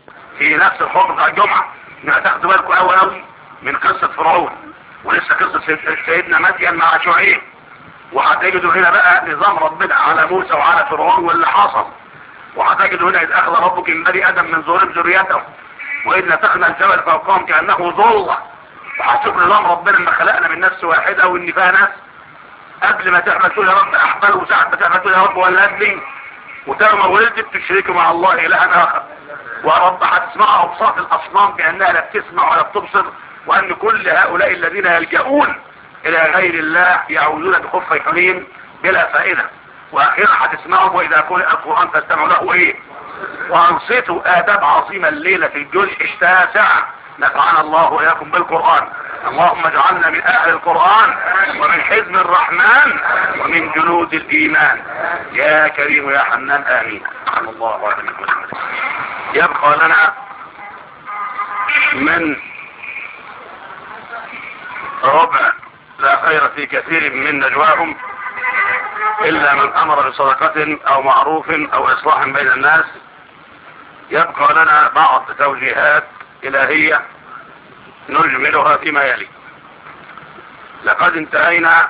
في نفس الخطبة بتاع الجمعة. تاخدوا بالكم قوي من قصة فرعون، ولسه قصة سيدنا مدين مع شعيب، وهتجدوا هنا بقى نظام ربنا على موسى وعلى فرعون واللي حصل. وهتجدوا هنا إذ أخذ ربك من بني آدم من ظهورهم ذريتهم وإذ نتقنا الجبل فوقهم كأنه ظلة. وهتشوف نظام ربنا لما خلقنا من نفس واحدة وإن فيها ناس قبل ما تعمل تقول يا رب أحبل، وساعة ما تعمل تقول يا رب ولد لي، وترى ما ولدت تشركوا مع الله إلها آخر. ورب هتسمعها بصوت الأصنام كأنها لا بتسمع ولا بتبصر، وأن كل هؤلاء الذين يلجؤون إلى غير الله يعوذون بخف حنين بلا فائدة. وأخيرا هتسمعهم وإذا قرئ القرآن فاستمعوا له إيه، وأنصتوا. آداب عظيمة الليلة في الجزء التاسع. نفعنا الله وإياكم بالقرآن. اللهم اجعلنا من أهل القرآن ومن حزب الرحمن ومن جنود الإيمان يا كريم يا حنان آمين. الله عليه وسلم. يبقى لنا من ربع لا خير في كثير من نجواهم إلا من أمر بصدقة أو معروف أو إصلاح بين الناس. يبقى لنا بعض توجيهات إلهية نجملها فيما يلي. لقد انتهينا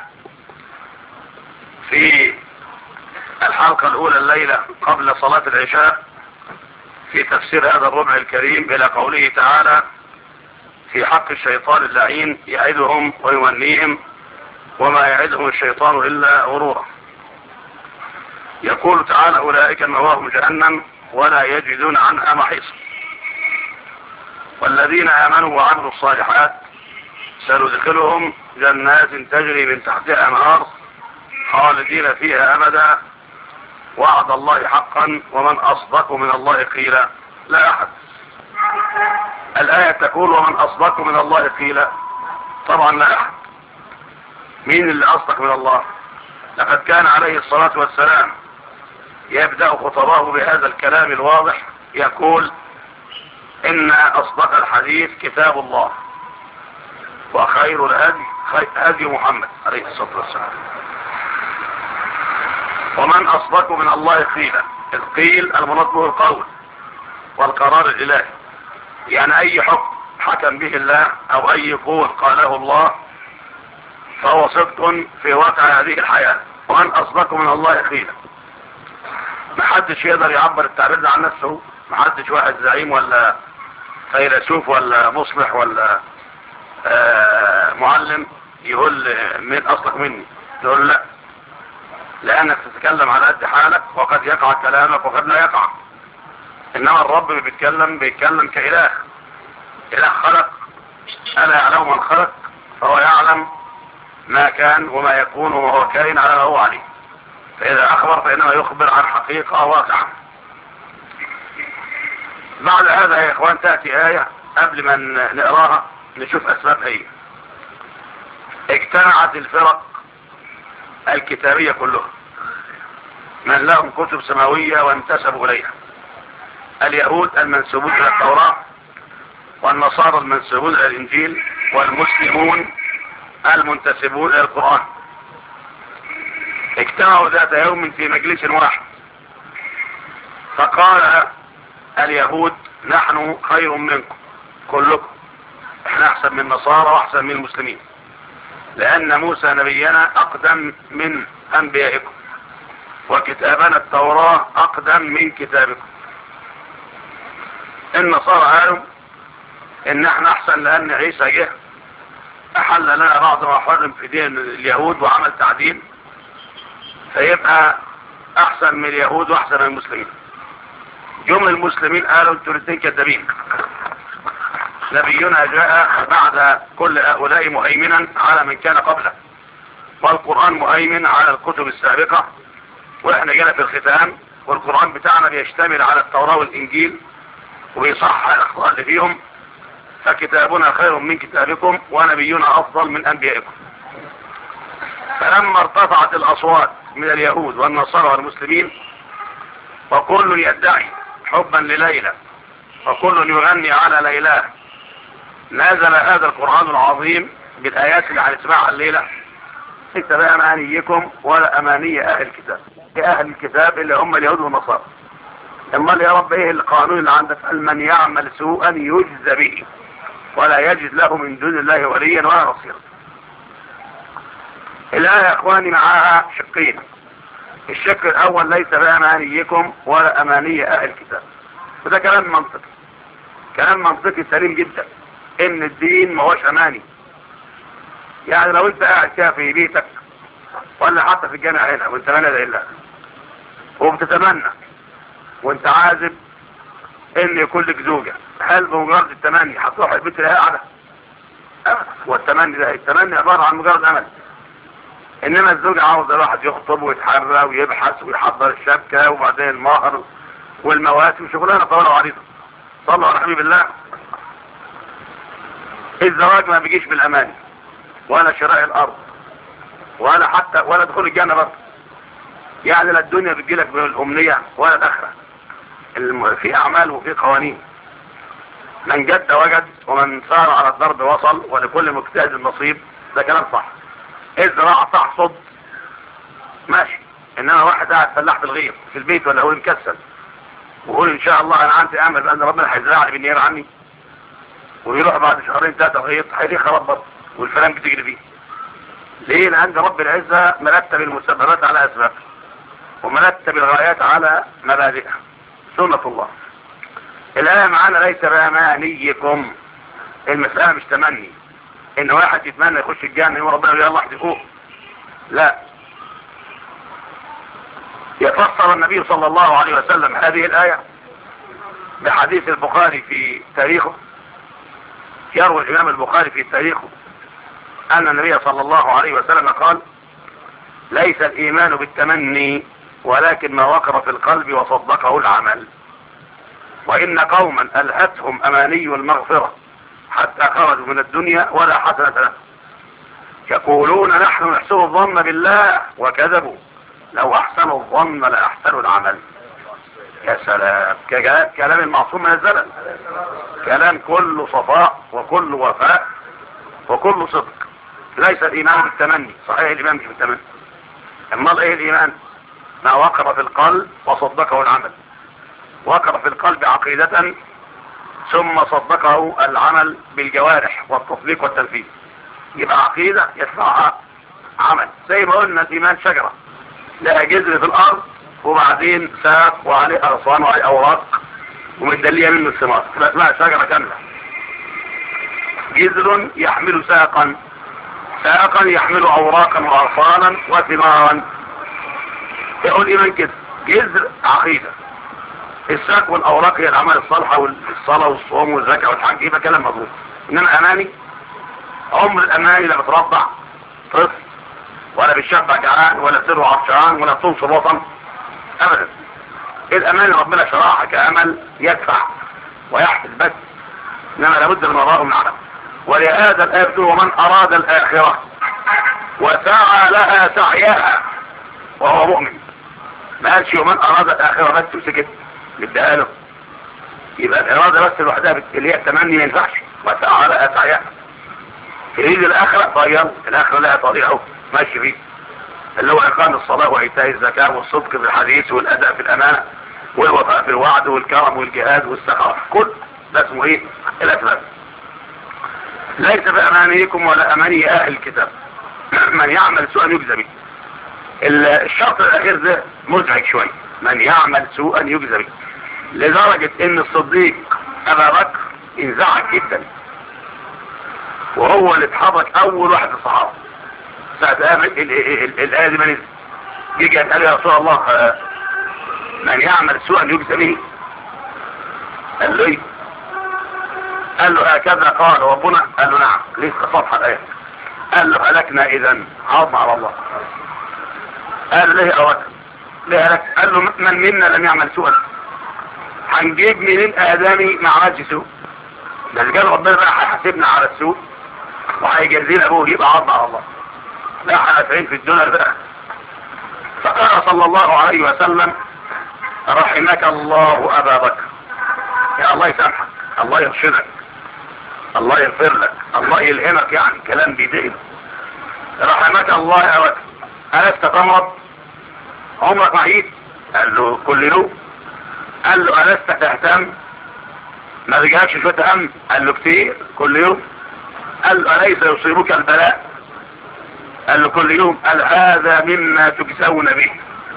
في الحلقة الأولى الليلة قبل صلاة العشاء في تفسير هذا الربع الكريم إلى قوله تعالى في حق الشيطان اللعين يعدهم ويمنيهم وما يعدهم الشيطان إلا غرورا. يقول تعالى أولئك مأواهم جهنم ولا يجدون عنها محيصا. والذين آمنوا وعملوا الصالحات سندخلهم جنات تجري من تحتها أنهار خالدين فيها أبدا وعد الله حقا ومن أصدق من الله قيلا. لا أحد. الآية تقول ومن أصدق من الله قيلا، طبعا لا أحد. مين اللي أصدق من الله؟ لقد كان عليه الصلاة والسلام يبدأ خطبه بهذا الكلام الواضح، يقول إن أصدق الحديث كتاب الله وخير الهدي هدي محمد عليه الصلاة والسلام. ومن أصدق من الله قيلا. القيل المراد به القول والقرار الإلهي، يعني أي حكم حكم به الله أو أي قول قاله الله فهو صدق في واقع هذه الحياة. ومن أصدق من الله قيلا. محدش يقدر يعبر التعبير ده عن نفسه. محدش واحد زعيم ولا فيلسوف ولا مصلح ولا معلم يقول من أصدق مني، يقول لا، لأنك تتكلم على قد حالك وقد يقع كلامك وقد لا يقع. إنما الرب بيتكلم كإله. إله خلق، ألا يعلم من خلق، فهو يعلم ما كان وما يكون وما هو كائن على ما هو عليه. فإذا أخبر فإنما يخبر عن حقيقة واقعة. بعد هذا يا إخوان تأتي آية قبل ما نقراها نشوف أسبابها إيه. اجتمعت الفرق الكتابية كلها من لهم كتب سماوية وانتسبوا إليها. اليهود المنسوبون إلى التوراة والنصارى المنسوبون إلى الإنجيل والمسلمون المنتسبون إلى القرآن. اجتمعوا ذات يوم في مجلس واحد فقال اليهود نحن خير منكم كلكم، احنا احسن من النصارى واحسن من المسلمين، لأن موسى نبينا أقدم من أنبيائكم وكتابنا التوراة أقدم من كتابكم. النصارى قالوا إن احنا أحسن لأن عيسى جه أحل لنا بعض ما حرم في دين اليهود وعمل تعديل، فيبقى أحسن من اليهود وأحسن من المسلمين. جمل المسلمين قالوا انتوا الاثنين كذابين، نبينا جاء بعد كل هؤلاء مهيمنا على من كان قبله، والقرآن مهيمن على الكتب السابقة، واحنا جينا في الختام والقرآن بتاعنا بيشتمل على التوراة والإنجيل وبيصحح الأخطاء اللي فيهم، فكتابنا خير من كتابكم ونبينا أفضل من أنبيائكم. فلما ارتفعت الأصوات من اليهود والنصارى والمسلمين وكل يدعي حبا لليلى وكل يغني على ليلى، نزل هذا القرآن العظيم بالآيات اللي هنسمعها الليلة ليس بأمانيكم ولا أماني أهل الكتاب. أهل الكتاب اللي هم اليهود والنصارى. امال يا رب ايه القانون اللي عندك؟ قال من يعمل سوءا يجزى به ولا يجد له من دون الله وليا ولا نصيرا. الآية يا اخواني معاها شقين. الشق الاول ليس بأمانيكم ولا اماني اهل الكتاب، وده كلام منطقي، كلام منطقي سليم جدا، ان الدين ما هوش اماني. يعني لو انت قاعد كده في بيتك ولا حتى في الجامع هنا وانت لا اله الا وبتتمنى وانت عازب ان يكون لك زوجة، هل بمجرد التمني هتروح البيت اللي هي قاعده؟ ابدا. والتمني ده التمني عباره عن مجرد امل. انما الزوج عاوز الواحد يخطب ويتحرى ويبحث ويحضر الشبكه وبعدين المهر والمواسم وشغلانه طويله وعريضه. صلوا على حبيب الله. الزواج ما بيجيش بالاماني ولا شراء الارض ولا حتى ولا دخول الجنه برضه. يعني لا الدنيا بتجيلك بالامنيه ولا الاخره. في اعمال وفي قوانين. من جد وجد ومن سار على الضرب وصل ولكل مجتهد نصيب. ده كلام صح. الزراعه تحصد ماشي، انما واحد قاعد فلاح في الغيط في البيت ولا هو مكسل ويقول ان شاء الله انا عندي امل بان ربنا هيزرعني بالنير عني، ويروح بعد شهرين ثلاثه الغيط هيديه خراب برضه والفلان بتجري فيه. ليه؟ لان رب العزه مرتب المسببات على اسبابها ومرتب الغايات على مبادئها. سنه الله. الآية معانا ليس بأمانيكم. المسألة مش تمني ان واحد يتمنى يخش الجنة يقول ربنا يا الله احذفوه. لا. يفسر النبي صلى الله عليه وسلم هذه الآية بحديث البخاري في تاريخه. يروي الإمام البخاري في تاريخه أن النبي صلى الله عليه وسلم قال: ليس الإيمان بالتمني ولكن ما وقر في القلب وصدقه العمل. وإن قوما ألهتهم أماني المغفرة حتى خرجوا من الدنيا ولا حسنة لهم يقولون نحن نحسن الظن بالله وكذبوا لو أحسنوا الظن لأحسنوا العمل. يا سلام، كلام المعصوم من الزلل، كلام كله صفاء وكل وفاء وكل صدق. ليس الإيمان بالتمني. صحيح الإيمان مش بالتمني، أما إيه الإيمان؟ ما وقر في القلب وصدقه العمل. وقر في القلب عقيدة ثم صدقه العمل بالجوارح والتطبيق والتنفيذ. يبقى عقيدة يتبعها عمل. زي ما قلنا الإيمان شجرة لها جذر في الأرض وبعدين ساق وعليه أغصان وعليه أوراق ومتدلية منه الثمار، تبقى اسمها شجرة كاملة. جذر يحمل ساقا، ساقا يحمل أوراقا وأغصانا وثمارا. يقول إيمان كده جذر عقيدة. الساق والاوراق هي الاعمال الصالحه والصلاه والصوم والزكاه والحج، يبقى كلام مظبوط. انما اماني، عمر الاماني لا بترضع طفل ولا بتشبع جعان ولا سر عطشان ولا تنصر وطن ابدا. الاماني ربنا شرعها كامل يدفع ويحفز بس، انما لابد من وراءه من عمل. ولهذا الايه بتقول: ومن اراد الاخره وسعى لها سعيها وهو مؤمن. ما قالش ومن اراد الاخره بس وسكت بدها له. يبقى الاراده بس لوحدها اللي هي التمني ما ينفعش. وسعى لها سعيها. تريد الاخره طيب، الاخره لها طريقه ماشي فيه، اللي هو اقام الصلاه وايتاء الزكاه والصدق في الحديث والاداء في الامانه والوفاء في الوعد والكرم والجهاد والسخاء. كل ده اسمه ايه؟ الاسباب. ليس بامانيكم ولا اماني اهل الكتاب من يعمل سوءا يجزى به. الشرط الاخير ده مزعج شويه، من يعمل سوءا يجزى به، لدرجه ان الصديق ابا بكر انزعج جدا، وهو اللي اتحرك اول واحد في الصحابه ساعه الايه دي ما نزل. جه قال يا رسول الله من يعمل سوءا يجزى به. قال له ايه؟ قال له هكذا قال ربنا. قال له نعم. ليه صفحه الايه؟ قال له هلكنا اذا، عظم على الله. قال ليه اوكل ليه هلك؟ قال له من منا لم يعمل سوءا؟ هنجيب منين ادمي ما عملش سوء؟ ده اللي قال ربنا بقى هيحاسبنا على السوء وهيجازينا ابوه، يبقى عظم على الله. لا احنا نافعين في الدنيا بقى. فقال صلى الله عليه وسلم: رحمك الله ابا بكر. يا الله يسامحك، الله يرشدك، الله يغفر لك، الله يلهمك، يعني كلام بيدعي. رحمك الله يا بكر، ألست تمرض؟ عمرك ما عيد؟ قال له كل يوم. قال له ألست تهتم؟ ما رجعكش شوية هم؟ قال له كتير كل يوم. قال له أليس يصيبك البلاء؟ قال له كل يوم. قال هذا مما تجزون به.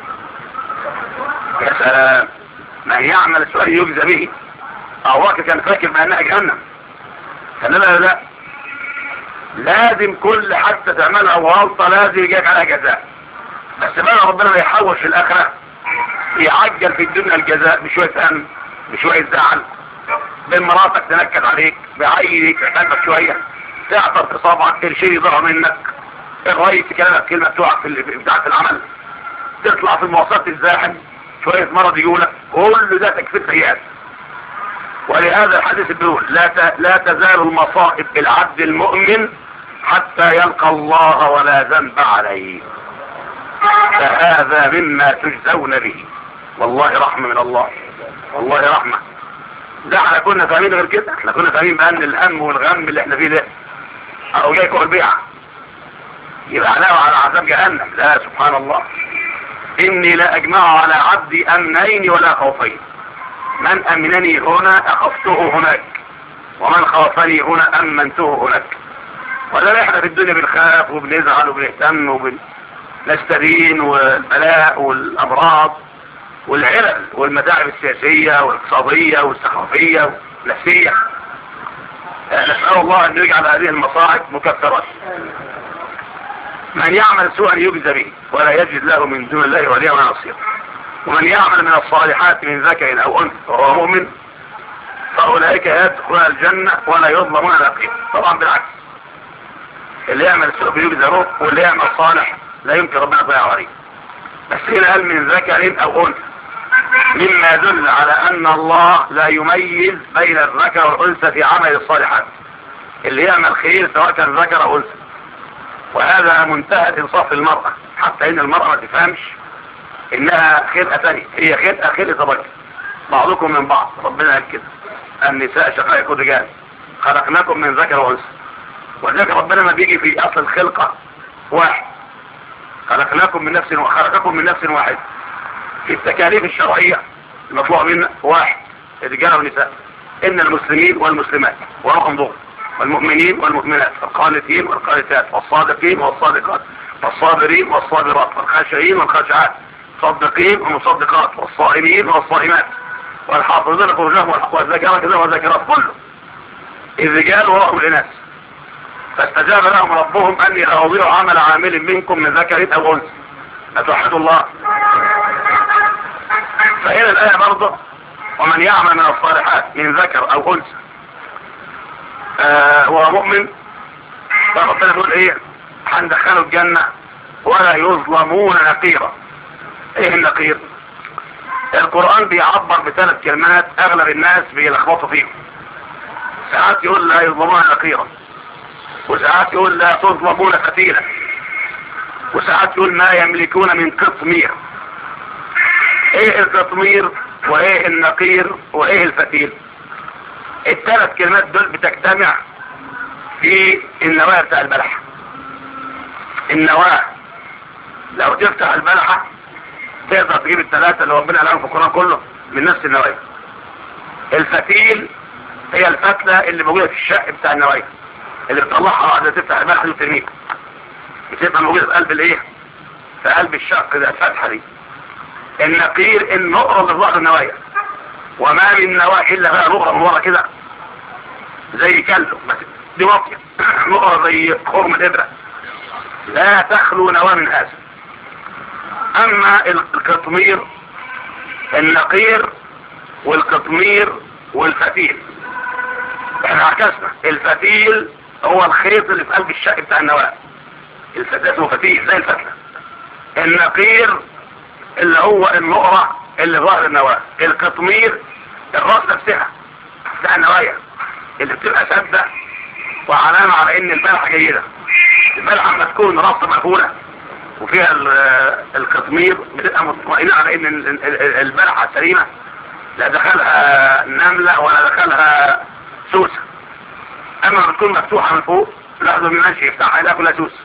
يا سلام، من يعمل السؤال يجزى به. أبوك كان فاكر بأنها جهنم، قال لا، لازم كل حتى تعملها غلطة لازم يجيك عليها جزاء. بس بقى ربنا ما يحوش في الآخرة، يعجل في الدنيا الجزاء بشوية هم، بشوية زعل، بمراتك تنكد عليك، بعينك قلبك شوية، تعطر في صابعك، الشيء يضرع منك، الرئيس كلامك كلمة توقع في بتاعة العمل، تطلع في المواصلات الزاحم، شوية مرض يقولك، كل ده تكفير سيئات. ولهذا الحديث بيقول لا تزال المصائب بالعبد المؤمن حتى يلقى الله ولا ذنب عليه، فهذا مما تجزون به. والله رحمة من الله، والله رحمة. ده احنا كنا فاهمين غير كده، احنا كنا فاهمين بأن الهم والغم اللي احنا فيه ده او جاي كوع البيعة يبقى علاوة على عذاب جهنم. لا، سبحان الله، اني لا اجمع على عبدي امنين ولا خوفين، من امنني هنا اخفته هناك، ومن خافني هنا امنته هناك. ولا احنا في الدنيا بنخاف وبنزعل وبنهتم وبنستدين، والبلاء والامراض والعلل والمتاعب السياسية والاقتصادية والثقافية والنفسية. نسأل الله ان يجعل هذه المصاعب مكفرات. من يعمل سوءا يجزى به ولا يجد له من دون الله وليا ولا نصيرا. ومن يعمل من الصالحات من ذكر او انثى وهو مؤمن فاولئك يدخلون الجنة ولا يظلمون نقيرا. طبعا بالعكس، اللي يعمل سوء بيجزى به، واللي يعمل صالح لا يمكن ربنا يضيع عليه. بس هنا قال من ذكر او انثى، مما يدل على ان الله لا يميز بين الذكر والانثى في عمل الصالحات. اللي يعمل خير سواء كان ذكر او انثى، وهذا منتهى انصاف المرأة، حتى ان المرأة ما تفهمش انها خلقة ثانية، هي خلقة رجل، بعضكم من بعض. ربنا قال كده النساء شقائق الرجال خلقناكم من ذكر وانثى. وذلك ربنا ما بيجي في اصل الخلقة واحد، خلقناكم من نفس وخلقكم من نفس واحد. في التكاليف الشرعية المطلوب منا واحد، رجال ونساء. ان المسلمين والمسلمات ورقم ضغط، والمؤمنين والمؤمنات، القانتين والقانتات، والصادقين والصادقات، والصابرين والصابرات، والخاشعين والخاشعات، الصادقين والمصدقات، والصائمين والصائمات، والحافظين فروجهم والذاكرات والذاكرات، كله الرجال وراءهم الاناث. فاستجاب لهم ربهم اني لا اضيع عمل عامل منكم من ذكر او انثى اتوحدوا الله. فهنا الايه برضه ومن يعمل من الصالحات من ذكر او انثى هو مؤمن، فربنا يقول ايه؟ هندخله الجنة ولا يظلمون نقيرا. ايه النقير؟ القرآن بيعبر بثلاث كلمات اغلب الناس بيلخبطوا فيهم. ساعات يقول لا يظلمون نقيرا، وساعات يقول لا تظلمون فتيلا، وساعات يقول ما يملكون من قطمير. ايه القطمير وايه النقير وايه الفتيل؟ الثلاث كلمات دول بتجتمع في النواة بتاع البلحة. النواة لو تفتح البلحة تقدر تجيب الثلاثة اللي ربنا قالهم في القرآن كله من نفس النواة. الفتيل هي الفتلة اللي موجودة في الشق بتاع النواة، اللي بتطلعها بعد تفتح البلحة دي وترميها، بتبقى موجودة في قلب الايه؟ في قلب الشق ده، الفتحة دي. النقير النقرة اللي في ظهر النواة، وما من نواة الا فيها نقرة من ورا كده زي كلب، بس دي واطية نقرة زي خرم الإبرة، لا تخلو نواة من هذا. اما القطمير، النقير والقطمير والفتيل احنا عكسنا. الفتيل هو الخيط اللي في قلب الشق بتاع النواة، الفتيل هو فتيل زي الفتلة. النقير اللي هو النقرة اللي ظهر النواة. القطمير الراس نفسها بتاع النوايا اللي بتبقى سادة وعلامة على ان البلحة جيدة. البلحة لما تكون راسها مقفولة وفيها القطمير بتبقى مطمئنة على ان البلحة سليمة، لا دخلها نملة ولا دخلها سوسة. اما لما تكون مفتوحة من فوق لحظة من ماشي يفتحها لا كلها سوسة.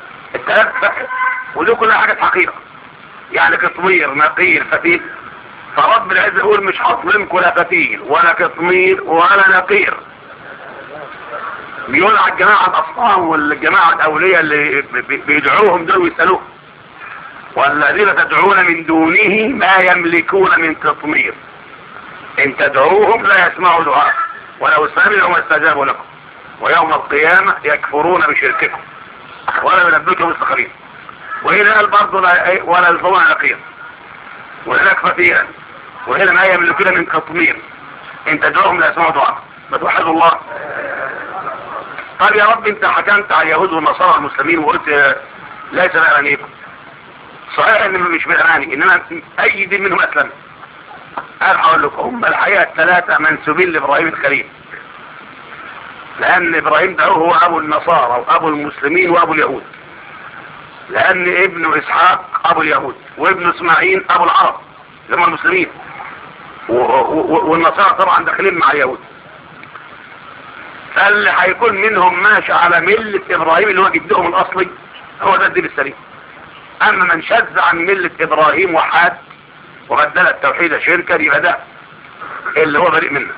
الثلاث فتح ودي كلها حاجة حقيقة، يعني قطمير نقير فتيل فرب العزة يقول مش هظلمكم لا فتيل ولا قطمير ولا نقير. بيقول على الجماعة الأصنام والجماعة الأولياء اللي بيدعوهم دول ويسألوهم والذين تدعون من دونه ما يملكون من قطمير إن تدعوهم لا يسمعوا دعاء ولو سمعوا ما استجابوا لكم ويوم القيامة يكفرون بشرككم ولا ينبئكم مثل خبير. وهنا قال برضه ولا يلزمون نقير وهناك فتيلا وهنا ما يملكون من قطمير إن تدعوهم لا يسمعوا دعاء. فتوحدوا الله. طيب يا رب انت حكمت على اليهود والنصارى المسلمين وقلت ليس بأمانيكم. صحيح ان مش بأماني انما اي دين منهم اسلم. انا هقول لكم هم الحقيقة الثلاثة منسوبين لابراهيم الخليل لان ابراهيم ده هو ابو النصارى وابو المسلمين وابو اليهود لان ابن اسحاق ابو اليهود وابن اسماعيل ابو العرب اللي هم المسلمين والنصارى طبعا داخلين مع اليهود. فاللي هيكون منهم ماشي على ملة ابراهيم اللي هو جدهم الاصلي هو ده الدين السليم. اما من شذ عن ملة ابراهيم وحاد وبدل التوحيد شركا يبقى ده اللي هو بريء منه.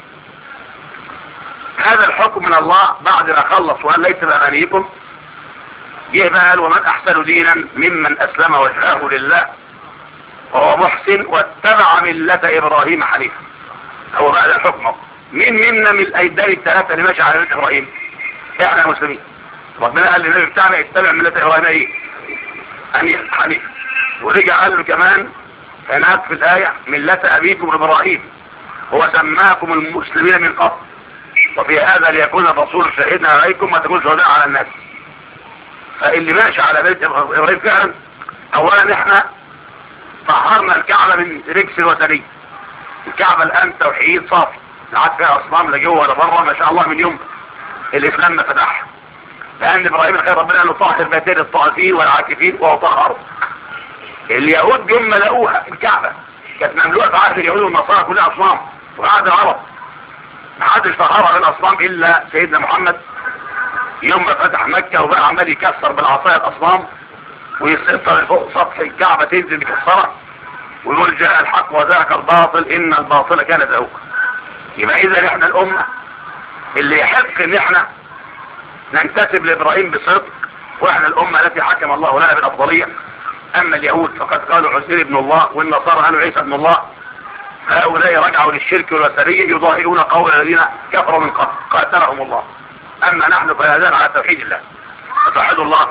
هذا الحكم من الله بعد ما خلص وقال ليس بأمانيكم جه بقى قال ومن احسن دينا ممن اسلم وجهه لله وهو محسن واتبع ملة ابراهيم حنيفا. هو بقى ده الحكم. مين منا من الايدان الثلاثة اللي ماشي على ملة ابراهيم؟ احنا مسلمين. ربنا قال للنبي بتاعنا اتبع ملة ابراهيم ايه؟ حنيف. ورجع قال له كمان هناك في الآية ملة ابيكم ابراهيم هو سماكم المسلمين من قبل وفي هذا ليكون الرسول شهيدا عليكم وتكون شهداء على الناس. فاللي ماشي على ملة ابراهيم فعلا اولا احنا طهرنا الكعبة من رجس الوثنية. الكعبة الان توحيد صافي لا عاد فيها اصنام لا جوه ولا بره ما شاء الله من يوم الاسلام ما فتحها. لان ابراهيم الخير ربنا قال له طهر بيتين الطائفين والعاكفين وهو طهر. اليهود جم لقوها الكعبة كانت مملوءة في عهد اليهود والنصارى كلها اصنام وعهد العرب ما حدش طهرها من الاصنام الا سيدنا محمد يوم ما فتح مكة وبقى عمال يكسر بالعصاية الاصنام ويسيطر فوق سطح الكعبة تنزل بكسرها ويقول جاء الحق وذاك الباطل ان الباطل كان زهوقا. يبقى اذا احنا الامة اللي يحق ان احنا ننتسب لابراهيم بصدق واحنا الامة التي حكم الله لها بالافضلية. اما اليهود فقد قالوا عزير ابن الله والنصارى قالوا عيسى ابن الله هؤلاء رجعوا للشرك والوثنية يظاهرون قول الذين كفروا من قبل قاتلهم الله. اما نحن فلا زال على توحيد الله توحيد الله.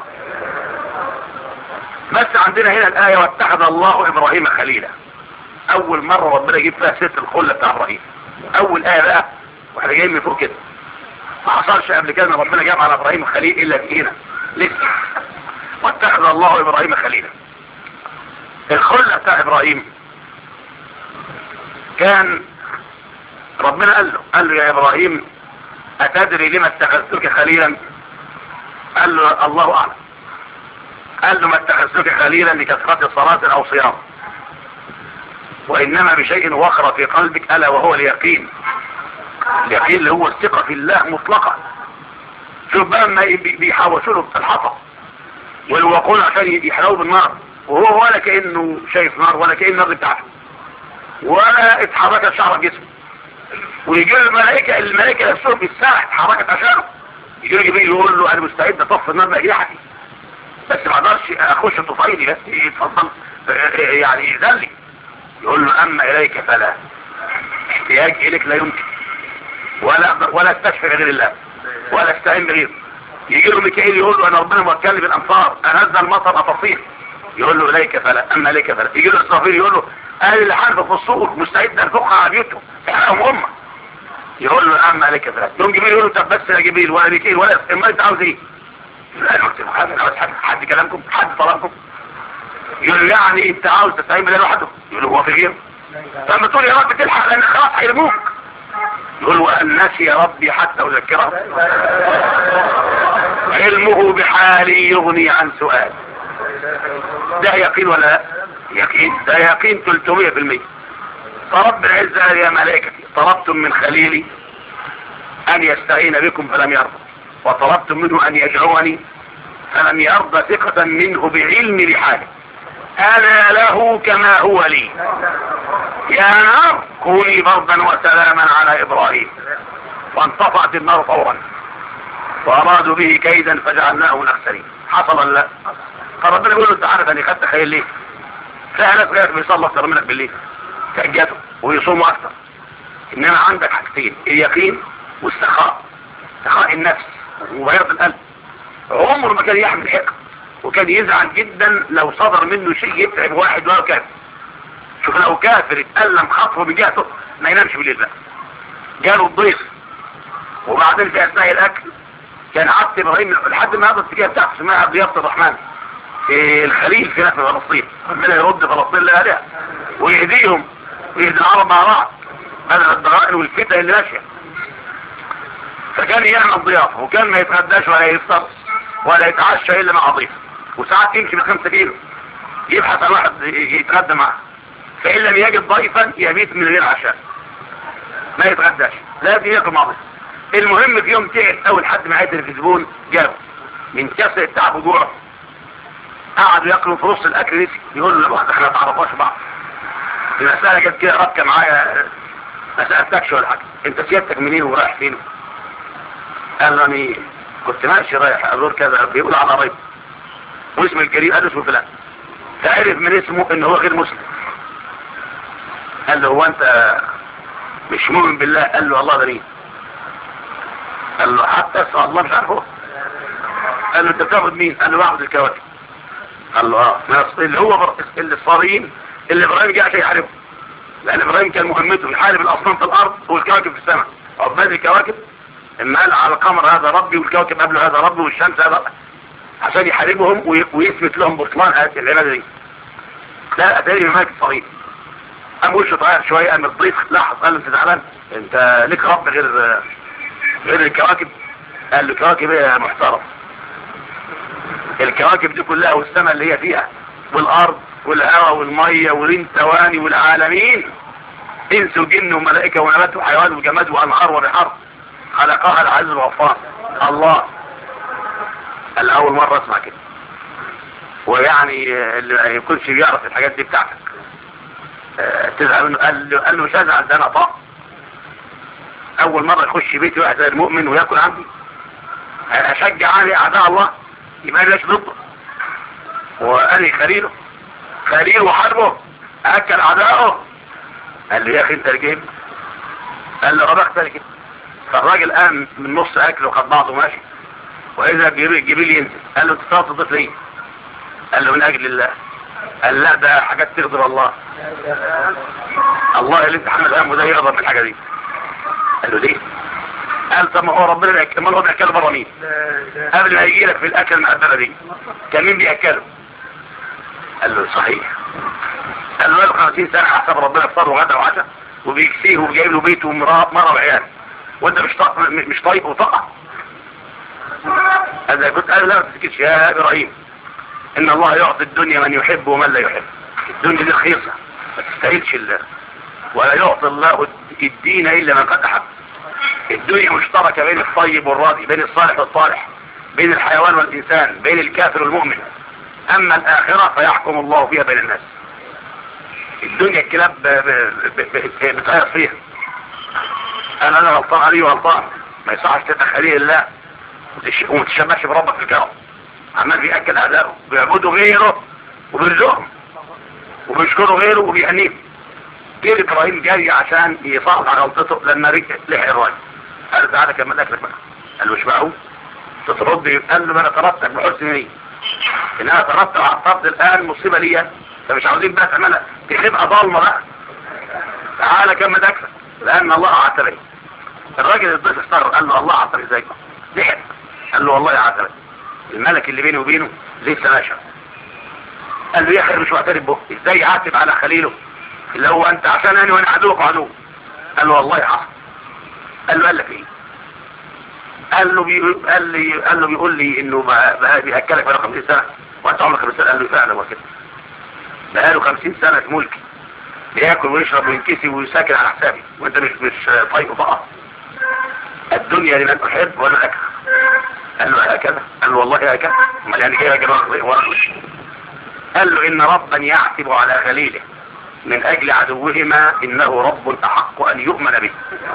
بس عندنا هنا الآية واتخذ الله ابراهيم خليلا. اول مرة ربنا يجيب فيها ست الخلة بتاع ابراهيم. اول آية بقى واحنا جايين من فوق كده ما حصلش قبل كده ان ربنا جاب على ابراهيم خليل الا فينا لسه. واتخذ الله ابراهيم خليلا. الخلة بتاع ابراهيم كان ربنا قال له يا ابراهيم اتدري لما اتخذتك خليلا؟ قال له الله اعلم. قال له ما اتخذتك خليلا لكثرة صلاة او صيام وانما بشيء وقر في قلبك الا وهو اليقين. اليقين اللي هو الثقة في الله مطلقة. شوف بقى ما بيحاوشوا له الحطب والوقود عشان يحرقوا بالنار وهو ولا كأنه شايف نار ولا كأن النار بتاعته ولا اتحركت شعر جسمه. ويجي الملائكة نفسهم بالساعة اتحركت عشانه. يجي له جبريل يقول له انا مستعد اطفي النار بأجنحتي بس ما اقدرش اخش طفيلي بس يتفضل يعني يذلي. يقول له اما اليك فلا احتياج اليك لا يمكن ولا استشفي غير الله ولا استعين بغيره. يجي له ميكائيل يقول له انا ربنا موكلني بالامطار انزل مطر اطفيه يقول له اليك فلا اما اليك فلا. يجي له اسرافيل يقول له قال اللي حارب في السوق مستعد انفقها على بيوتهم احرقهم هم يقول له اما اليك فلا. يوم جبريل يقول له طب بس يا جبريل ولا ميكائيل ولا ما انت عاوز ايه؟ لا انا مكتب حد كلامكم حد طلبكم. يقول له يعني انت عاوز تستعين بالله لوحده؟ يقول له هو في غيره؟ فلما تقول يا رب تلحق لان خلاص هيرموك. يقول وأن نسي ربي حتى أذكره علمه بحالي يغني عن سؤال. ده يقين ولا لا؟ يقين. ده يقين 300%. فرب العزة قال يا ملائكتي طلبتم من خليلي أن يستعين بكم فلم يرضى وطلبتم منه أن يدعوني فلم يرضى ثقة منه بعلم لحاله أنا له كما هو لي. يا نار كوني بردا وسلاما على ابراهيم، وانطفأت النار فورا، وارادوا به كيدا فجعلناه الاخسرين. حصل ولا لا؟ فربنا بيقول له انت عارف اني خدت خير ليه؟ فيها ناس غيرك بيصلي اكتر منك بالليل كأجاته ويصوموا اكتر، انما عندك حاجتين: اليقين والسخاء، سخاء النفس وبياض القلب. عمره ما كان يحمل حقد، وكان يزعل جدا لو صدر منه شيء يتعب واحد وهو كافر. شوف لو كافر اتألم خطوه بجهته ما ينامش بالليل بقى. جاله الضيف وبعدين في اثناء الاكل كان عبد ابراهيم لحد النهارده التجاه بتاعته اسمها ضيافه الرحمن في الخليل في نفس فلسطين، ربنا يرد فلسطين لأهلها ويهديهم ويهدي العرب مع بعض بدل الضغائن والفتن اللي ماشيه. فكان يعمل ضيافه، وكان ما يتغداش ولا يفطر ولا يتعشى الا مع ضيف، وساعات يمشي ب5 كيلو يبحث عن واحد يتغدى معه، فان لم يجد ضيفا يبيت من غير عشاء ما يتغداش، لازم ياكل مع ضيف. المهم في يوم تعب اول حد معاه التلفزيون جابه من كسر التعب وجوعه، قعدوا ياكلوا في نص الاكل نسي يقول له الواحد احنا ما تعرفناش بعض. المساله كانت كده ركه معايا، ما سالتكش ولا حاجه، انت سيادتك منين ورايح فين؟ قال له انا كنت ماشي رايح ازور كذا، بيقول على قرايبه واسم الكريم، قال له اسمه فلان، فعرف من اسمه ان هو غير مسلم. قال له هو انت مش مؤمن بالله؟ قال له الله ده مين؟ قال له حتى اسال الله مش عارفه. قال له انت بتعبد مين؟ قال له بعبد الكواكب. قال له اه اللي هو الصاريين اللي ابراهيم جه عشان يحاربه، لان ابراهيم كان مهمته يحارب الاصنام في الارض والكواكب في السماء، عباد الكواكب. اما قال على القمر هذا ربي والكواكب قبله هذا ربي والشمس هذا، عشان يحاربهم ويثبت لهم بطلان هذه العباده دي. لا اتاري ممالك الصغير قام وشه اتغير شويه، قام الضيف لاحظ قال له انت زعلان؟ انت ليك رب غير الكواكب؟ قال له كواكب ايه يا محترم؟ الكواكب دي كلها والسماء اللي هي فيها والارض والهواء والميه والانتواني والعالمين، انس وجن وملائكه ونبات وحيوان وجماد وانهار وبحار، خلقها العزيز الغفار الله. قال اول مره اسمع كده، ويعني اللي ما يكونش بيعرف الحاجات دي بتاعتك تزعل منه. قال له مش هزعل، ده انا طاق اول مره يخش بيتي واحد غير مؤمن وياكل عندي، اشجع عليه اعداء الله يبقى ليش ضده، وقال خليله وحاربه اكل اعدائه. قال له يا اخي انت رجيم؟ قال له ربحت كده. فالراجل قام من نص اكله وخد بعضه ماشي، واذا جبريل ينزل قال له انت صلاه تضيف ليه؟ قال له من اجل الله. قال لا ده حاجات تغضب الله، الله اللي انت حمل همه ده يغضب من الحاجه دي. قال له ليه؟ قال طب ما هو ربنا بياكل، هو بياكله بره مين؟ قبل ما يجي لك في الاكل المقدره دي كان مين بياكله؟ قال له صحيح. قال له له 50 سنه حسب ربنا افطار وغدا وعشاء وبيكسيه وجايب له بيته ومرة وعيال، وانت مش طيب وطقع. هذا كنت قال لا ما تسكتش يا ابراهيم، ان الله يعطي الدنيا من يحب ومن لا يحب، الدنيا دي رخيصه ما تستاهلش الله، ولا يعطي الله الدين الا من قد احب. الدنيا مشتركه بين الطيب والراضي، بين الصالح والطالح، بين الحيوان والانسان، بين الكافر والمؤمن. اما الاخره فيحكم الله فيها بين الناس. الدنيا الكلاب بتغير فيها. انا غلطان عليه وغلطان، ما يصحش تتخليه الله وما تشبهش بربك في الكون. عمال بيأكل اعدائه بيعبدوا غيره وبيرزقهم وبيشكروا غيره وبيهنيهم. جه ابراهيم جاي عشان يصحح غلطته لما لحق الراجل، قال له تعالى كمل اكلك بقى. قال له مش معقول تترد؟ قال له ما انا طردتك بحسن نيه، ان انا طردت وعطرت الان مصيبه ليا، فمش عاوزين بقى تعملها تخبئه ضلمه بقى. تعالى كمل اكلك لان الله عاتبني. الراجل الضيف استغرب قال له الله عاتبني ازاي؟ ضحك قال له والله عاتبني، الملك اللي بيني وبينه لسه ماشي. قال له يا اخي مش معترف به، ازاي يعاتب على خليله اللي هو انت عشان انا وانا عدوك وعدو؟ قال له والله حصل. قال له قال لك ايه؟ قال له بيقول لي انه بياكلك بقاله 50 سنه وانت عمرك 50 سنه. قال له فعلا هو كده، بقاله 50 سنه في ملكي بياكل ويشرب وينكسي ويساكن على حسابي وانت مش طايقه فقط. الدنيا لمن تحب ولا لك؟ قال له هكذا. قال له والله هكذا. يعني ايه يا جماعه؟ قال له ان ربا يعتب على خليله من اجل عدوهما انه رب احق ان يؤمن به.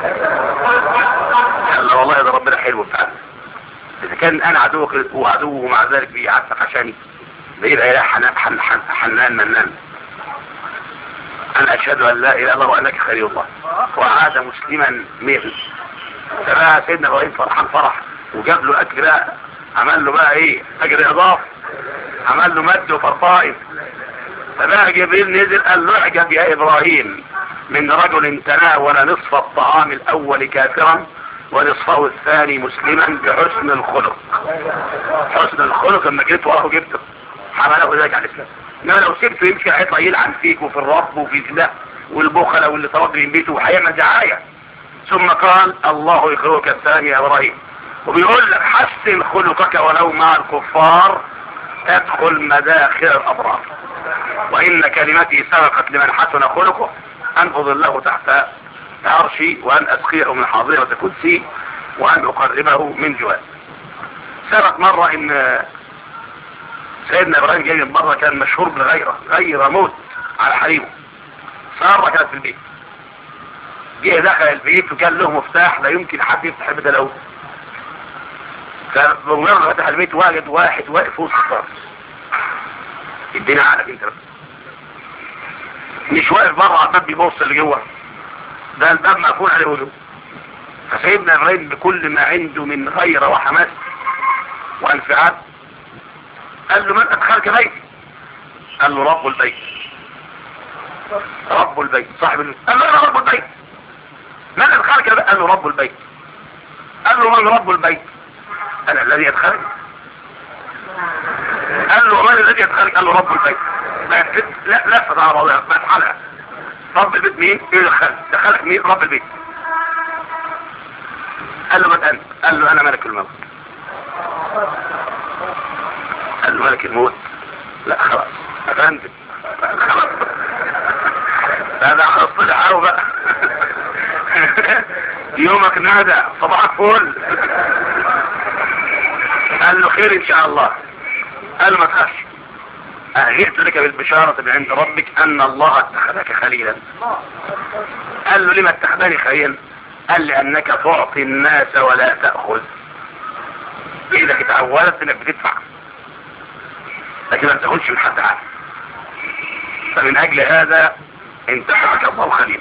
قال والله ده ربنا حلو فعلا، اذا كان انا عدوك وعدوه مع ذلك بيعتق عشاني ده يبقى اله حنان منان. انا اشهد ان لا اله الا الله وانك خليل الله. وعاد مسلما ميل. فبقى سيدنا ابراهيم فرحان فرح وجاب له اجر بقى، عمل له بقى ايه اجر اضافي، عمل له مد وفرطائف. فبقى جبريل نزل قال له اعجب يا ابراهيم من رجل تناول نصف الطعام الاول كافرا ونصفه الثاني مسلما بحسن الخلق. حسن الخلق لما جيت وراه جبته حمله ذلك على الاسلام. انما لو سبته يمشي هيطلع يلعن فيك وفي الرب وفي الله والبخل واللي طرد من بيته وهيعمل دعايه. ثم قال الله يخلقك الثاني يا ابراهيم، وبيقول لك حسن خلقك ولو مع الكفار تدخل مداخل الابرار. وان كلمتي سبقت لمن حسن خلقه ان اظله تحت عرشي وان اسقيه من حاضره كرسي وان اقربه من جواد. سبق مره ان سيدنا ابراهيم جاي من بره كان مشهور بالغيره، غير موت على حريمه. ساره كانت في البيت، جه دخل البيت وكان له مفتاح لا يمكن حد يفتح البيت الاول. فبمجرد ما فتح البيت وجد واحد واقف وسط الطرف. ادينا عقلك انت بس، مش واقف بره على الباب بيبص اللي جوه، ده الباب مقفول عليه وجوه. فسيدنا ابراهيم بكل ما عنده من غيره وحماس وانفعال قال له من ادخلك بيتي؟ قال له رب البيت. رب البيت صاحب البيت. قال له انا رب البيت. من ادخلك؟ قال له رب البيت. قال له من رب البيت؟ انا الذي ادخلك. قال له من الذي ادخلك؟ قال له رب البيت. لا لفت على بعضها ما تحلها. رب البيت مين؟ ايه دخلك مين؟ رب البيت. قال له من انت؟ قال له انا ملك الموت. قال له ملك الموت؟ لا خلاص افندم خلاص هذا خلاص طلع قوي بقى يومك نادى صباحك فل. قال له خير ان شاء الله. قال له ما تخافش، جئت لك بالبشارة من عند ربك ان الله اتخذك خليلا. قال له لما اتخذني خليلا؟ قال لانك تعطي الناس ولا تأخذ. ايدك اتعودت انك بتدفع لكن ما تاخدش من حد عادي. فمن اجل هذا انتخبك الله خليلا.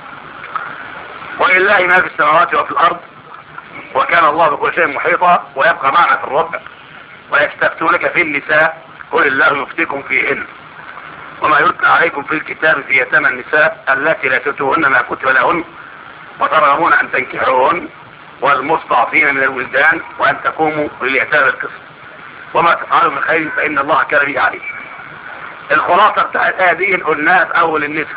ولله ما في السماوات وفي الارض وكان الله بكل شيء محيطا. ويبقى معنا في الربع ويستفتونك في النساء قل الله يفتيكم فيهن وما يتلى عليكم في الكتاب في يتامى النساء اللاتي لا تؤتوهن ما كتب لهن وترغبون ان تنكحوهن والمستضعفين من الولدان وان تقوموا لليتامى بالقسط وما تفعلوا من خير فان الله كان به عليم. الخلاصه بتاعت هذه قلناها في اول النساء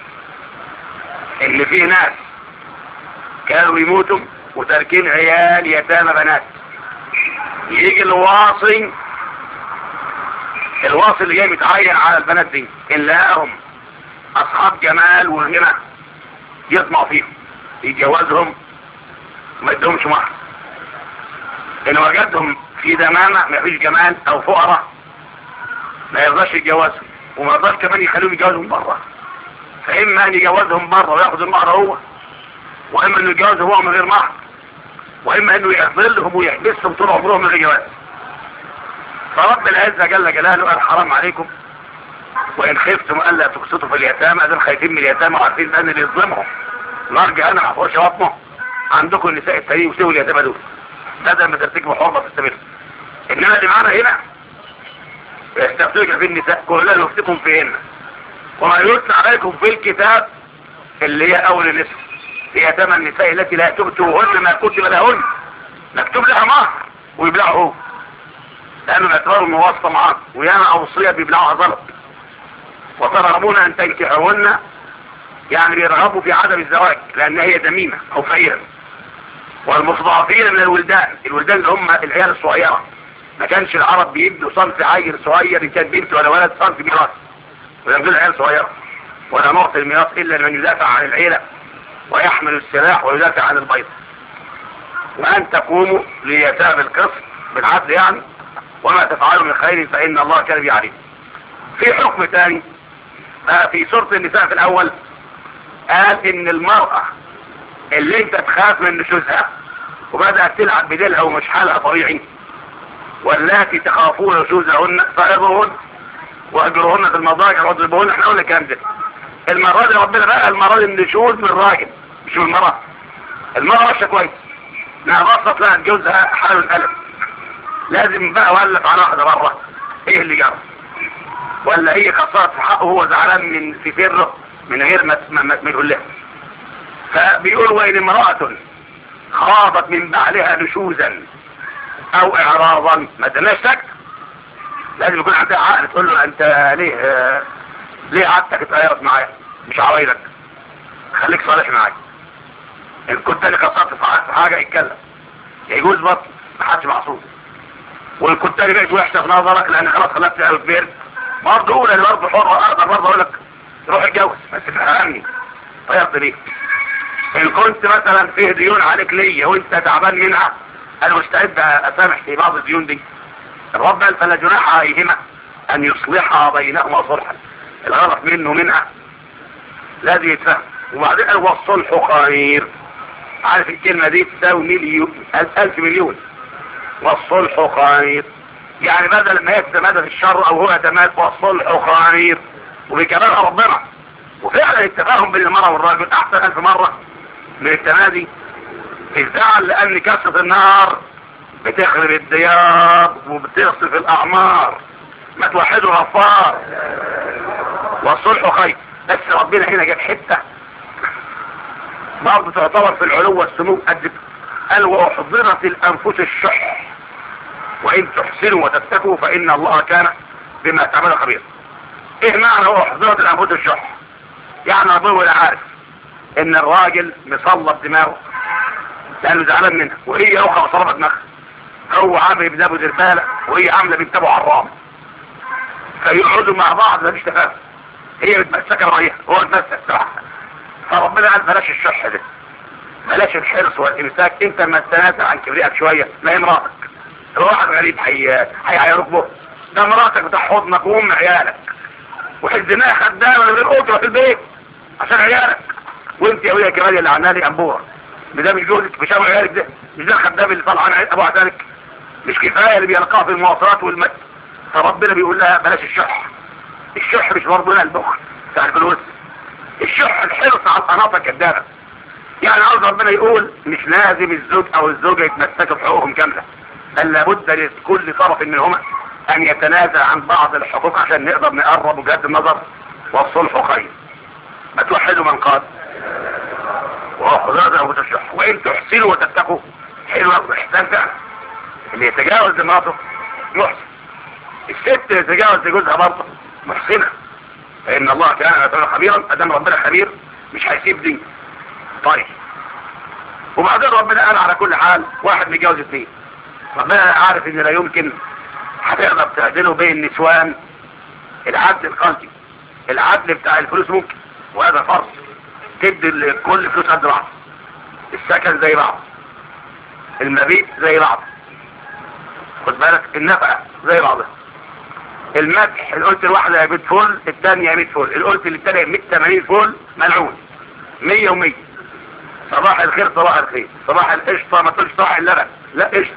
ان في ناس كانوا يموتوا وتركين عيال يتامى بنات. يجي الواصي اللي جاي متعين على البنات دي ان لقاهم اصحاب جمال وغنى يطمع فيهم يتجوزهم وما يدهمش مهر. ان وجدهم في دمامة ما فيش جمال او فقراء ما يرضاش يتجوزهم وما يرضاش كمان يخليهم يتجوزهم بره. فاما ان يجوزهم بره وياخد المهر هو، واما انه يتجوزهم هو من غير مهر، واما انه يخذلهم ويحبسهم طول عمرهم من غير جواز. فرب العزة جل جلاله قال حرام عليكم وان خفتم الا تقسطوا في اليتامى. دول خايفين من اليتامى وعارفين ان اللي يظلمهم نار جهنم هفوش بطنه. عندكم النساء التانيين وسيبوا اليتامى دول بدل ما ترتكبوا حرمه تستمر. انما اللي معانا هنا يستفتوك في النساء قل الله يفتيكم فيهن وما يتلى عليكم في الكتاب اللي هي اول النساء في يتامى النساء التي لا تؤتوهن ما كتب لهن. مكتوب لها مهر ويبلعه لانه اعتبروا انه واسطه معاه وياما اوصيه بيبلعوها غلط. وترغبون ان تنكحوهن يعني بيرغبوا في عدم الزواج لان هي دميمه او فقيره. والمستضعفين من الولدان اللي هم العيال الصغيره. ما كانش العرب بيدوا صنف عيل صغير ان كان بنت ولا ولد صنف ميراث وينزل العيال صغيره ولا نعطي الميراث الا لمن يدافع عن العيله ويحمل السلاح ويدافع عن البيض. وان تقوموا ليتامى القسط بالعدل يعني وما تفعلوا من خير فان الله كان به عليم. في حكم ثاني في سورة النساء في الاول قال ان المرأة اللي انت تخاف من نشوزها وبدأت تلعب بديلها ومش حالها طبيعي، واللاتي تخافون نشوزهن فاعظوهن واجروهن في المضاجع واضربوهن. احنا قلنا الكلام ده. المرة دي ربنا بقى المرة دي النشوز من الراجل مش من المرأة. المرأة ماشية كويس، انها بصت لها جوزها حاله القلب، لازم بقى ولف على واحدة بره ايه اللي جرى، ولا هي قصرت في حقه وهو زعلان من في سره من غير ما يقول لها. فبيقول وإن امرأة خاضت من بعلها نشوزا او اعراضا، ما تناش سكت، لازم يكون عندها عقل تقول له انت ليه عادتك اتغيرت معايا، مش عوايدك، خليك صالح معايا. ان كنت انا قصرت في حاجه اتكلم، يجوز برضه محدش معصوم. وان كنت انا بقيت وحشه في نظرك لان خلاص خلقت قلب كبير، برضه قول انا برضه حر، اقدر برضه اقول لك روح اتجوز بس تفهمني طيب ليه. ان كنت مثلا فيه ديون عليك ليا وانت تعبان منها، انا مستعد اسامح في بعض الديون دي. الرب قال فلا جناح عليهما ان يصلحا بينهما صلحا، الغلط منه منها لازم يتفهم. وبعدين قال والصلح خير، عارف الكلمة دي تساوي مليون 1000 مليون. والصلح خير يعني بدل ما يتمادى في الشر او هو يتمادى، والصلح خير وبكلامها ربنا. وفعلا التفاهم بين المرأة والراجل احسن 1000 مرة من التمادي في الزعل، لان كسرة النار بتخرب الديار وبتصف الاعمار. ما توحدوا غفار. والصلح خير. بس ربنا هنا جاب حته برضه تعتبر في العلو والسمو قد قال واحضرت الانفس الشح وان تحسنوا وتتقوا فان الله كان بما تعملون خبيرا. ايه معنى واحضرت الانفس الشح؟ يعني ربنا عارف ان الراجل مصلب دماغه لانه زعلان منها، وهي اخرى مصلبه دماغها، هو عامل بنابه زرباله وهي عامله بنتابه عرام، فيقعدوا مع بعض مفيش تفاهم، هي متمسكه رايها هو متمسك صراحه. فربنا قال بلاش الشح ده، بلاش الحرص والامساك، انت ما تتنازع عن كبريائك شويه. ما هي مراتك، هو واحد غريب هيركبه، ده مراتك بتاع حضنك وام عيالك، وحزناها خدامه من غير اجره في البيت عشان عيالك، وانت يا ويا كمان اللي عمالي انبوره، ده مش جوزك مش ابو عيالك، ده مش ده الخدام اللي طالع عن ابو عيالك، مش كفايه اللي بيلقاها في المواصلات والمد. فربنا بيقول لها بلاش الشح. الشح مش برضه البخل بتاع الفلوس، الشح الحرص على القناطه الكدابه. يعني عاوز ربنا يقول مش لازم الزوج او الزوجه يتمسكوا بحقوقهم كامله، بل لابد لكل طرف منهما ان يتنازل عن بعض الحقوق عشان نقدر نقرب وجهات النظر. والصلح خير. ما توحدوا من قال وحضرت ابو الشح وان تحسنوا وتتقوا. حلو احسان فعلا. اللي يتجاوز لمراته محسن، الست اللي يتجاوز لجوزها برضه محسنه، فان الله كان خبيرا. ادام ربنا خبير مش هيسيب دي. طيب وبعدين ربنا قال على كل حال واحد متجوز اثنين، ربنا عارف ان لا يمكن هتقدر تعدله بين النسوان العدل القلبي، العدل بتاع الفلوس ممكن، وهذا فرض، تدي كل فلوس قد بعض، السكن زي بعض، المبيت زي بعض، خد بالك النفقه زي بعضها، المدح القلت الواحده يا 100 فل، الثانيه 100 فل، القلت الثانيه 80 فل ملعون، 100 و100. صباح الخير صباح الخير، صباح القشطه ما تقولش صباح اللبن، لا قشطه.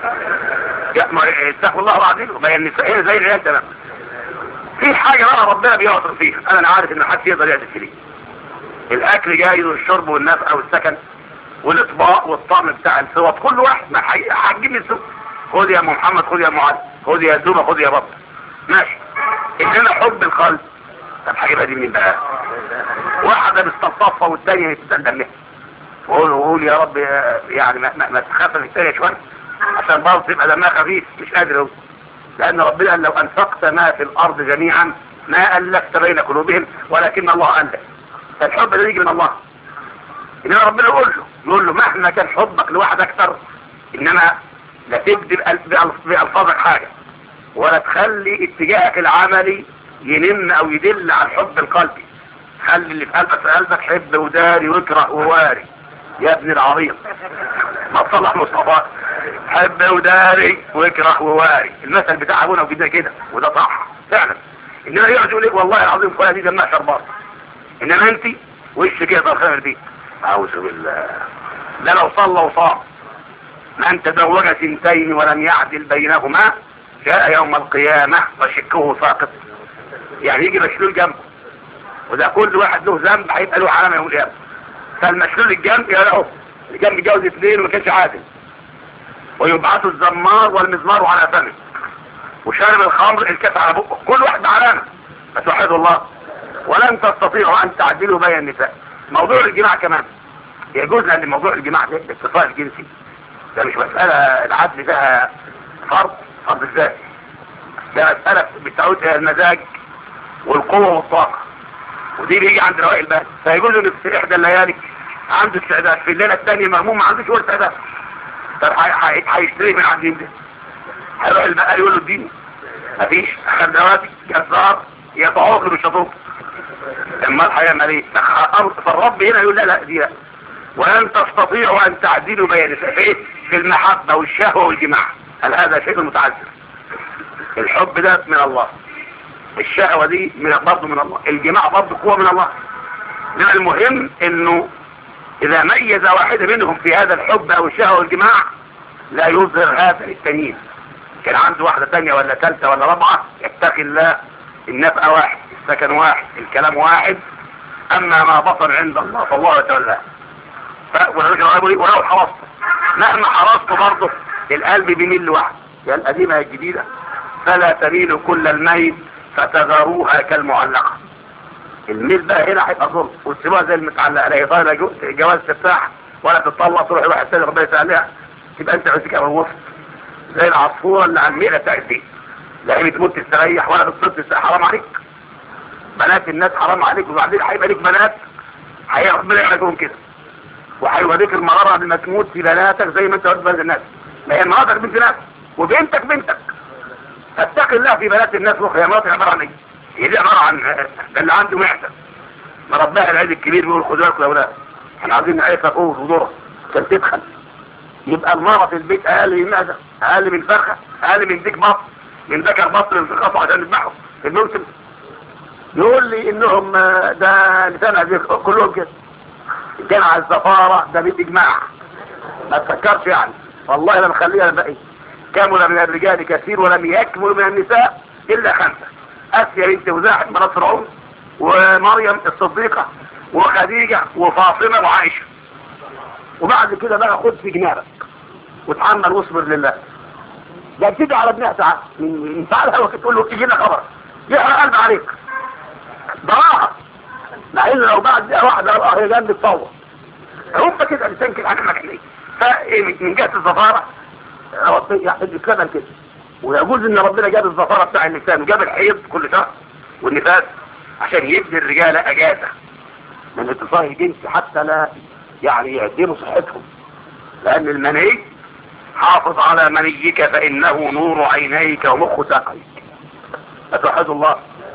اتقوا الله العظيم. ما هي النساء زي العيال تمام. في حاجه بقى ربنا بيعطر فيها، انا عارف ان حد يقدر يعزف ليه. الاكل جاي والشرب والنفقه والسكن والاطباق والطعم بتاع السوط، كل واحد ما هتجيب السوق، خد يا ام محمد، خد يا ام علي، خد يا زومه، خد يا بابا، ماشي. انما حب القلب طب هجيبها دي منين بقى؟ واحده مستلطفه والثانيه مستندمها، وقول يا رب يعني ما تخافش الثانيه شويه عشان برضه تبقى دمها خفيف. مش قادر اقول، لان ربنا قال لو انفقت ما في الارض جميعا ما الفت بين قلوبهم ولكن الله الف. فالحب ده يجي من الله. انما ربنا يقول له مهما كان حبك لواحد اكثر، انما لا تبدي بألفاظك حاجه، ولا تخلي اتجاهك العملي ينم او يدل على الحب القلبي. خلي اللي في قلبك في قلبك، حب وداري واكره وواري يا ابن العظيم. ما تصلح مصطفى، حب وداري واكره وواري، المثل بتاع ابونا وجدنا كده، وده صح فعلا. انما يقعد يقول لك والله العظيم فلان دي دمها شربات، انما انت وش كده طرخان البيت. اعوذ بالله. ده لو صلى وصام من تزوج سنتين ولم يعدل بينهما جاء يوم القيامة وشكه ساقط، يعني يجي مشلول جنبه، وده كل واحد له ذنب هيبقى له علامة يوم القيامة. فالمشلول الجنب يا له الجنب جوز اثنين وما كانش عادل، ويبعث الزمار والمزمار على فمه، وشارب الخمر الكاس على بقه، كل واحد بعلامة. فتوحدوا الله. ولن تستطيعوا ان تعدلوا بين النساء. موضوع الجماع كمان يجوز، لان موضوع الجماع ده الاتصال الجنسي ده مش مسألة العدل فيها فرض ازاي، ده مسألة بتعود الى المزاج والقوة والطاقة، ودي بيجي عند رواق البال. فيجوز ان في احدى الليالي عنده استعداد، في الليلة الثانية مهموم ما عندوش ولا استعداد. طب هيشتري من عند ده، هيروح البقال يقول له اديني، مفيش. اخد دواتي جزار يطعوه بالشطوط، امال هيعمل ايه؟ فالرب هنا يقول لا دي لا. ولن تستطيعوا ان تعدلوا بين النساء في المحبة والشهوة والجماع. هل هذا شيء متعذر؟ الحب ده من الله، الشهوة دي برضه من الله، الجماع برضه قوة من الله. من المهم انه اذا ميز واحد منهم في هذا الحب او الشهوة والجماع لا يظهر هذا للتانيين. كان عنده واحدة تانية ولا ثالثة ولا رابعة، يتقي الله، النفقة واحد، السكن واحد، الكلام واحد، اما ما بطن عند الله فالله يتولاه. ولو حرصت مهما حرصت برضه القلب بيميل لواحد، يا القديمة يا الجديدة، فلا تميلوا كل الميل فتذروها كالمعلقة. الميل بقى هنا هيبقى ظلم، والسواء زي المتعلقة، لا يطالع جواز تفتح ولا تطلع تروح واحد تاني ربنا يسألها، تبقى انت عايزك ابو الوسط زي العصفورة اللي على الميلة بتاعت دي، لا هي بتموت تستريح ولا بتصد. حرام عليك، بنات الناس حرام عليك. وبعدين هيبقى ليك بنات ربنا يعملهم كده، وهيوريك المرارة قبل ما تموت في بناتك زي ما انت قلت بنات الناس. ما هي مراتك بنت ناس وبنتك اتقي الله في بنات الناس. هي مراتك عبارة عن ايه؟ هي دي عبارة عن ده اللي عنده معدة مرباها العيد الكبير بيقول خدوا بالكم يا اولاد احنا عايزين نعيشها قوة ودورة عشان تدخل. يبقى المرة في البيت اقل من معدة، اقل من فرخة، اقل من ديك بطن، من ذكر بطن انتقاطه عشان نذبحه في الموسم. يقول لي انهم ده لسان كلهم كده. جمع الزفارة ده بالاجماع، ما تفكرش يعني. والله لا نخليها بقى كامل من الرجال كثير ولم يكمل من النساء الا 5: اسيا بنت مزاحم مرات فرعون، ومريم الصديقة، وخديجة، وفاطمة، وعائشة. وبعد كده بقى خد في جنابك وتحمل واصبر لله. ده بتيجي على ابنها ساعات من فعلها وتقول له تجي لنا خبر يحرق قلب عليك ضراها، مع انه لو بعد دقيقة واحدة هي جنب تطور هم كده الانسان كده حاجة مكانية. فمن جهة الزفارة الكلام كده. ويجوز ان ربنا جاب الزفارة بتاع اللسان وجاب الحيض كل شهر والنفاس عشان يدي الرجال اجازة من اتصال الجنس حتى لا يعني يعدلوا صحتهم، لان المني حافظ على منيك فانه نور عينيك ومخ ساقيك. اتوحد الله.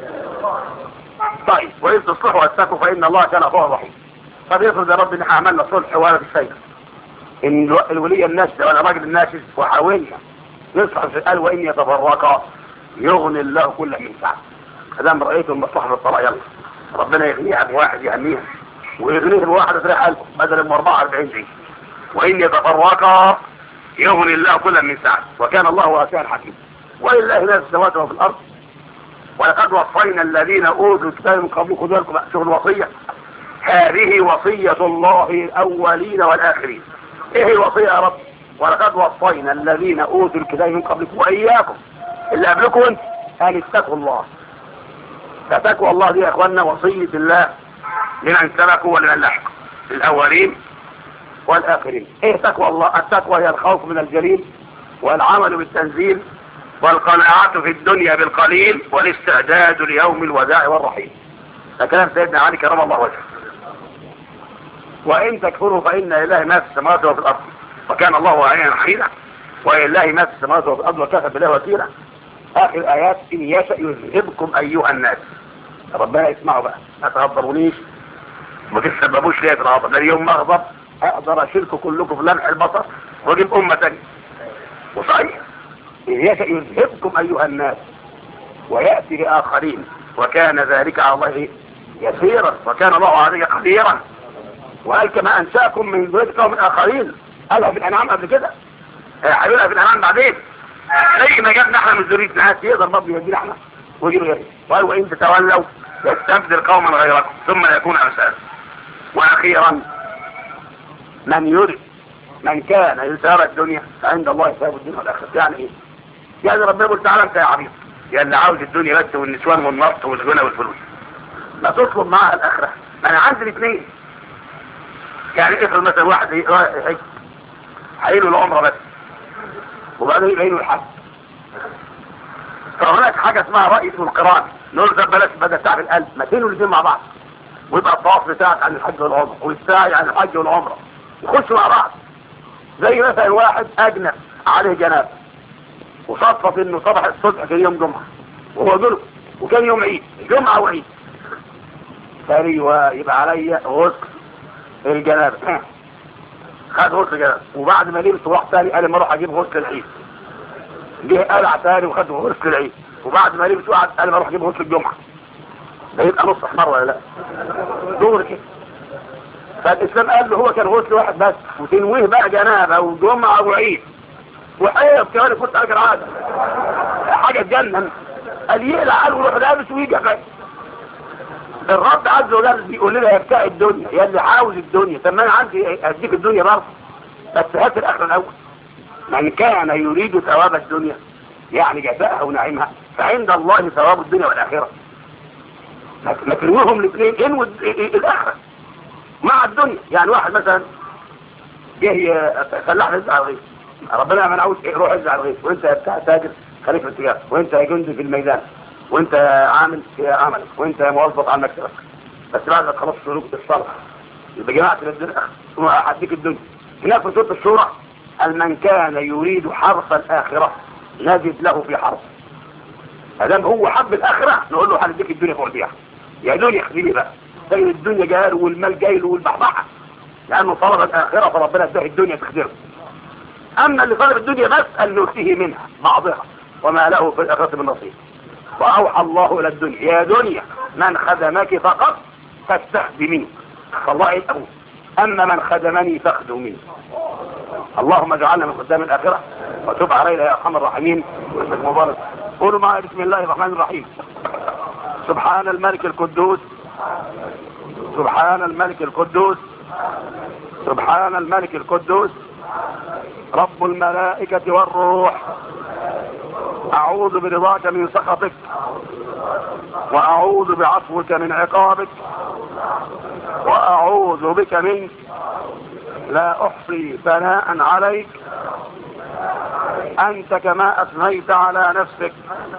طيب وإن تصلحوا واتقوا فإن الله كان غفورا رحيما. طب يفرض يا رب ان احنا عملنا صلح ولا بالسيف، ان الولي الناشز ولا الراجل الناشز وحاولنا نصحى في قال وإن يتفرقا يغني الله كل من سعه. ادام رأيتم المصلحة في الطلاق يلا ربنا يغنيها بواحد يهنيها ويغنيه بواحد تريح قلبه بدل من 44 دقيقة. وإن يتفرقا يغني الله كل من سعه وكان الله واسعا حكيما. ولله ما في السماوات وفي الارض ولقد وصينا الذين اوتوا الكتاب من قبلكم. خدوا بالكم شغل الوصيه، هذه وصيه الله الاولين والاخرين. ايه الوصيه يا رب؟ ولقد وصينا الذين اوتوا الكتاب من قبلكم واياكم اللي قبلكم انت ان اتقوا الله. فتقوى الله دي يا اخواننا وصيه الله لمن سبقوا ولمن لحقوا الاولين والاخرين. ايه تقوى الله؟ التقوى هي الخوف من الجليل والعمل بالتنزيل والقناعة في الدنيا بالقليل والاستعداد ليوم الوداع والرحيل. ده كلام سيدنا علي كرم الله وجهه. وإن تكفروا فإن لله ما في السماوات وفي الأرض وكان الله علينا حكيما. ولله ما في السماوات وفي الأرض وكفى بالله وكيلا. آخر الآيات إن يشأ يذهبكم أيها الناس. ربنا يسمعوا بقى، ما تغضبونيش ما تسببوش ليه الغضب. ده اليوم ما أغضب أقدر أشيلكم كلكم في لمح البصر وأجيب أمة تانية. وصحيح إن يشأ يذهبكم أيها الناس ويأتي لآخرين، وكان ذلك على الله يسيرا، وكان الله عليه قديرا. وقال كما أنشأكم من ذرية قوم آخرين، قالها في الأنعام قبل كده، هيقولها في الأنعام بعدين. زي ما جابنا احنا من ذرية ناس يقدر برضه يجينا احنا ويجيب غيره. وقال وإن تتولوا يستبدل قوما غيركم ثم لا يكون أمثالكم. وأخيرا من كان يسار الدنيا فعند الله ثواب الدنيا والآخرة. يعني ايه؟ يعني ربنا يقول تعالى انت يا عبيط يا اللي عاوز الدنيا بس والنسوان والنص والغنى والفلوس، ما تطلب معها الآخرة. انا عندي الاثنين. يعني افرض مثلا واحد هيله العمره بس وبعدين يبقى له الحج، فهناك حاجه اسمها رأي اسمه القران، نقول ده بلاش بدل تعب القلب، ما تنوا الاثنين مع بعض ويبقى الطواف بتاعك عن الحج والعمره والسعي عن الحج والعمره يخشوا مع بعض. زي مثلا واحد اجنب عليه جناب وصدفت انه صبح الصبح كان يوم جمعه وهو جنب وكان يوم عيد، جمعه وعيد، فايوه يبقى عليا غسل الجنابه. خد غسل جنابه وبعد ما لبس واحد ثاني قال لما اروح اجيب غسل العيد، جه قلع ثاني وخد غسل العيد، وبعد ما لبس واحد قال لما اروح اجيب غسل الجمعه. ده يبقى نص حمار ولا لا؟ دور كده. فالاسلام قال له هو كان غسل واحد بس وتنويه بقى جنابه وجمعه وعيد وحيض كمان كنت اجر عاده حاجه تجنن. قال يقلع قال ويروح لابس ويجي فاهم. الرب عز وجل بيقول لنا يا بتاع الدنيا يا اللي عاوز الدنيا، طب ما انا عندي اديك الدنيا برضه بس هات الاخره الاول. من كان يريد ثواب الدنيا يعني جزاءها ونعيمها فعند الله ثواب الدنيا والاخره. ما تنويهم الاثنين، انوي الاخره مع الدنيا. يعني واحد مثلا جه فلاح رزق على الغيث، ربنا ما نعوز روح رزق على الغيث، وانت بتاع تاجر خليك في التجاره، وانت جندي في الميدان، وانت عامل في عملك، وانت موظف على مكتبك، بس بعد ما تخلص شروط الصلاه يبقى جماعه الدنيا هديك الدنيا. هناك في سوره الشورى قال من كان يريد حرث الاخره نجد له في حرث. ادام هو حب الاخره نقول له هنديك الدنيا فوق بيها يا دنيا خليني بقى. زي الدنيا جاي له والمال جاي له والبحبحه لانه طلب الاخره فربنا اداه الدنيا تخدره. اما اللي طلب الدنيا بس قال نؤتيه منها بعضها وما له في الاخره من نصيب. واوحى الله الى الدنيا يا دنيا من خدمك فقط فاستخدميني، فالله يقول اما من خدمني فاخدميني. اللهم اجعلنا من خدام الاخره وتب علينا يا ارحم الراحمين. مبارك. قولوا معي بسم الله الرحمن الرحيم. سبحان الملك القدوس، سبحان الملك القدوس، سبحان الملك القدوس رب الملائكة والروح. أعوذ برضاك من سخطك وأعوذ بعفوك من عقابك وأعوذ بك منك لا أحصي ثناء عليك أنت كما أثنيت على نفسك.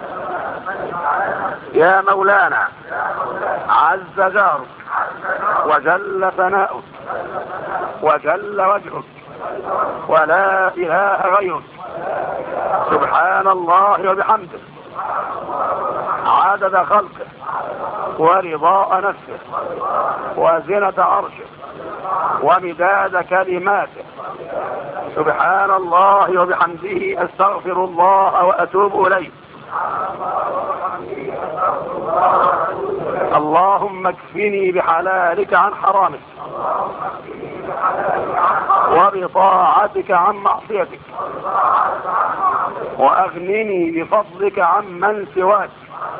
يا مولانا عز جارك وجل ثناؤك وجل وجهك ولا إله غيرك، سبحان الله وبحمده عدد خلقه ورضاء نفسه وزنة عرشه ومداد كلماته. سبحان الله وبحمده استغفر الله واتوب اليه. اللهم اكفني بحلالك عن حرامك وبطاعتك عن معصيتك واغنني بفضلك عن من سواك.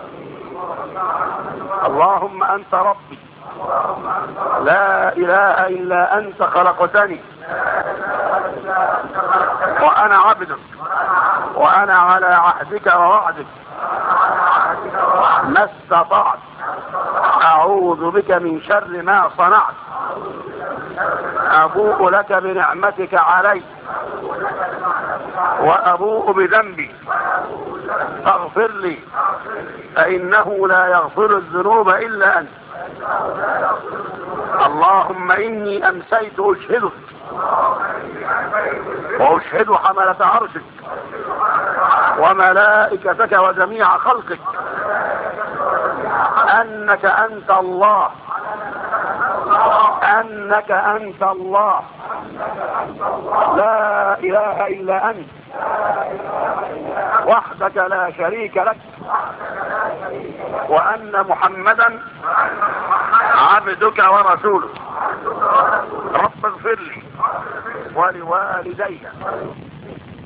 اللهم انت ربي لا اله الا انت خلقتني وانا عبدك وانا على عهدك ووعدك ما استطعت اعوذ بك من شر ما صنعت. ابوء لك بنعمتك علي وابوء بذنبي فاغفر لي فانه لا يغفر الذنوب الا انت. اللهم اني امسيت اشهدك واشهد حملة عرشك وملائكتك وجميع خلقك انك انت الله، انك انت الله لا اله الا انت وحدك لا شريك لك وأن محمدا عبدك ورسولك. رب اغفر لي ولوالدي